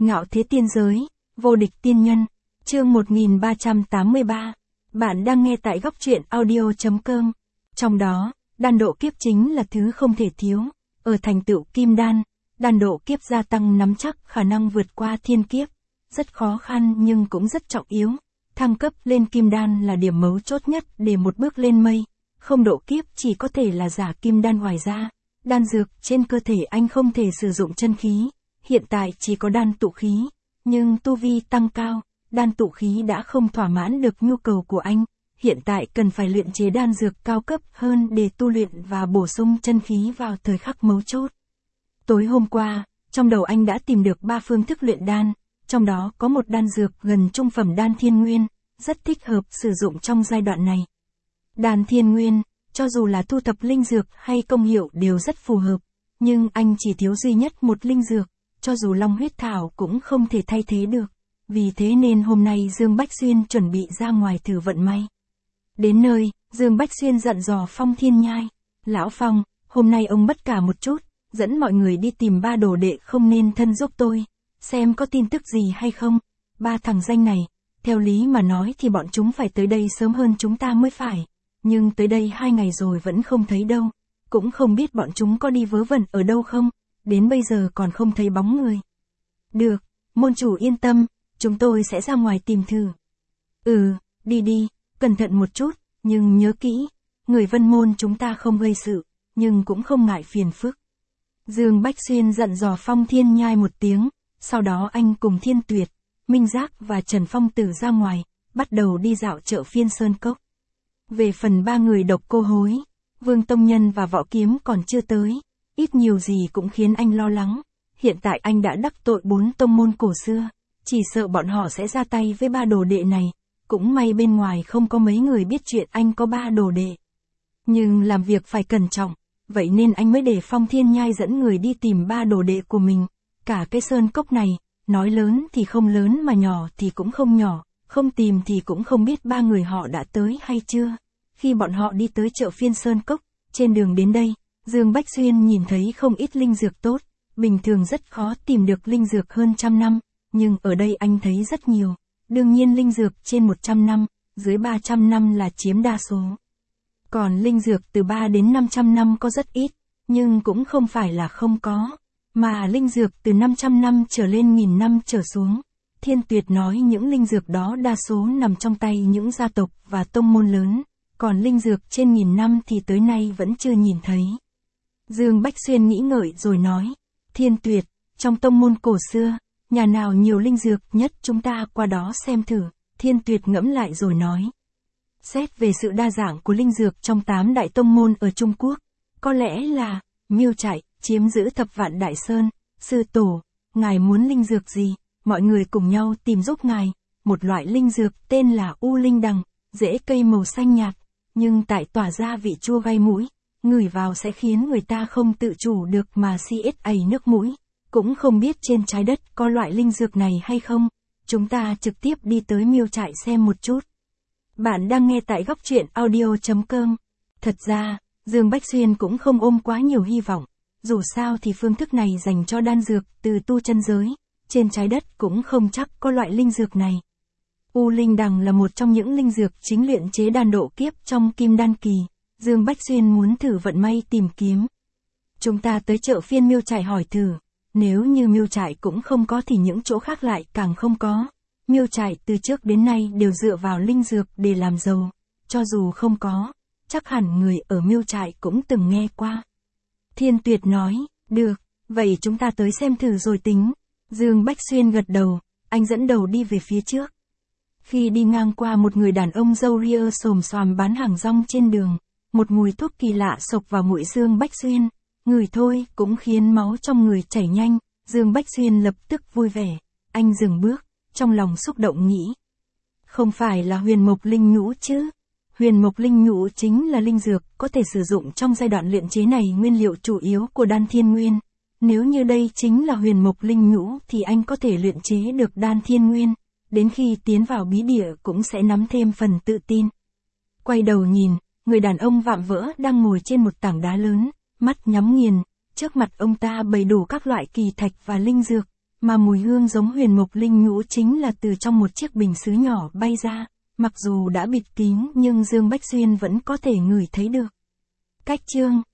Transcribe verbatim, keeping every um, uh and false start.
Ngạo thế tiên giới, vô địch tiên nhân, chương một nghìn ba trăm tám mươi ba. Bạn đang nghe tại góc truyện audio.com. Trong đó, đan độ kiếp chính là thứ không thể thiếu. Ở thành tựu kim đan, đan độ kiếp gia tăng nắm chắc khả năng vượt qua thiên kiếp. Rất khó khăn nhưng cũng rất trọng yếu. Thăng cấp lên kim đan là điểm mấu chốt nhất để một bước lên mây. Không độ kiếp chỉ có thể là giả kim đan. Ngoài ra, đan dược trên cơ thể anh không thể sử dụng chân khí. Hiện tại chỉ có đan tụ khí, nhưng tu vi tăng cao, đan tụ khí đã không thỏa mãn được nhu cầu của anh. Hiện tại cần phải luyện chế đan dược cao cấp hơn để tu luyện và bổ sung chân khí vào thời khắc mấu chốt. Tối hôm qua, trong đầu anh đã tìm được ba phương thức luyện đan, trong đó có một đan dược gần trung phẩm đan thiên nguyên, rất thích hợp sử dụng trong giai đoạn này. Đan thiên nguyên, cho dù là thu thập linh dược hay công hiệu đều rất phù hợp, nhưng anh chỉ thiếu duy nhất một linh dược, cho dù long huyết thảo cũng không thể thay thế được. Vì thế nên hôm nay Dương Bách Xuyên chuẩn bị ra ngoài thử vận may. Đến nơi, Dương Bách Xuyên dặn dò Phong Thiên Nhai. Lão Phong, hôm nay ông bất cả một chút, dẫn mọi người đi tìm ba đồ đệ không nên thân giúp tôi, xem có tin tức gì hay không. Ba thằng danh này, theo lý mà nói thì bọn chúng phải tới đây sớm hơn chúng ta mới phải. Nhưng tới đây hai ngày rồi vẫn không thấy đâu. Cũng không biết bọn chúng có đi vớ vẩn ở đâu không. Đến bây giờ còn không thấy bóng người. Được, môn chủ yên tâm, chúng tôi sẽ ra ngoài tìm thử. Ừ, đi đi, cẩn thận một chút, nhưng nhớ kỹ, người Vân môn chúng ta không gây sự, nhưng cũng không ngại phiền phức. Dương Bách Xuyên dặn dò Phong Thiên Nhai một tiếng, sau đó anh cùng Thiên Tuyệt, Minh Giác và Trần Phong Tử ra ngoài, bắt đầu đi dạo chợ phiên Sơn Cốc. Về phần ba người Độc Cô Hối, Vương Tông Nhân và Võ Kiếm còn chưa tới. Ít nhiều gì cũng khiến anh lo lắng. Hiện tại anh đã đắc tội bốn tông môn cổ xưa, chỉ sợ bọn họ sẽ ra tay với ba đồ đệ này. Cũng may bên ngoài không có mấy người biết chuyện anh có ba đồ đệ. Nhưng làm việc phải cẩn trọng, vậy nên anh mới để Phong Thiên Nhai dẫn người đi tìm ba đồ đệ của mình. Cả cái sơn cốc này, nói lớn thì không lớn mà nhỏ thì cũng không nhỏ, không tìm thì cũng không biết ba người họ đã tới hay chưa. Khi bọn họ đi tới chợ phiên Sơn Cốc, trên đường đến đây, Dương Bách Xuyên nhìn thấy không ít linh dược tốt, bình thường rất khó tìm được linh dược hơn trăm năm, nhưng ở đây anh thấy rất nhiều. Đương nhiên linh dược trên một trăm năm, dưới ba trăm năm là chiếm đa số. Còn linh dược từ ba đến năm trăm năm có rất ít, nhưng cũng không phải là không có, mà linh dược từ năm trăm năm trở lên nghìn năm trở xuống. Thiên Tuyệt nói những linh dược đó đa số nằm trong tay những gia tộc và tông môn lớn, còn linh dược trên nghìn năm thì tới nay vẫn chưa nhìn thấy. Dương Bách Xuyên nghĩ ngợi rồi nói, Thiên Tuyệt, trong tông môn cổ xưa, nhà nào nhiều linh dược nhất chúng ta qua đó xem thử. Thiên Tuyệt ngẫm lại rồi nói, xét về sự đa dạng của linh dược trong tám đại tông môn ở Trung Quốc, có lẽ là Miêu Trại chiếm giữ thập vạn đại sơn. Sư tổ, ngài muốn linh dược gì? Mọi người cùng nhau tìm giúp ngài. Một loại linh dược tên là U Linh Đằng, rễ cây màu xanh nhạt, nhưng tại tỏa ra vị chua gai mũi. Ngửi vào sẽ khiến người ta không tự chủ được mà si ết ầy nước mũi. Cũng không biết trên trái đất có loại linh dược này hay không. Chúng ta trực tiếp đi tới Miêu Trại xem một chút. Bạn đang nghe tại góc truyện audio.com. Thật ra, Dương Bách Xuyên cũng không ôm quá nhiều hy vọng. Dù sao thì phương thức này dành cho đan dược từ tu chân giới. Trên trái đất cũng không chắc có loại linh dược này. U Linh Đằng là một trong những linh dược chính luyện chế đan độ kiếp trong kim đan kỳ. Dương Bách Xuyên muốn thử vận may tìm kiếm. Chúng ta tới chợ phiên Miêu Trại hỏi thử. Nếu như Miêu Trại cũng không có thì những chỗ khác lại càng không có. Miêu Trại từ trước đến nay đều dựa vào linh dược để làm giàu. Cho dù không có, chắc hẳn người ở Miêu Trại cũng từng nghe qua. Thiên Tuyệt nói, được, vậy chúng ta tới xem thử rồi tính. Dương Bách Xuyên gật đầu, anh dẫn đầu đi về phía trước. Khi đi ngang qua một người đàn ông râu ria xồm xoàm bán hàng rong trên đường, một mùi thuốc kỳ lạ xộc vào mũi Dương Bách Xuyên. Ngửi thôi cũng khiến máu trong người chảy nhanh. Dương Bách Xuyên lập tức vui vẻ. Anh dừng bước, trong lòng xúc động nghĩ. Không phải là huyền mộc linh nhũ chứ? Huyền mộc linh nhũ chính là linh dược có thể sử dụng trong giai đoạn luyện chế này, nguyên liệu chủ yếu của đan thiên nguyên. Nếu như đây chính là huyền mộc linh nhũ thì anh có thể luyện chế được đan thiên nguyên. Đến khi tiến vào bí địa cũng sẽ nắm thêm phần tự tin. Quay đầu nhìn, người đàn ông vạm vỡ đang ngồi trên một tảng đá lớn, mắt nhắm nghiền. Trước mặt ông ta bày đủ các loại kỳ thạch và linh dược, mà mùi hương giống huyền mục linh nhũ chính là từ trong một chiếc bình sứ nhỏ bay ra, mặc dù đã bịt kín nhưng Dương Bách Xuyên vẫn có thể ngửi thấy được. Cách chương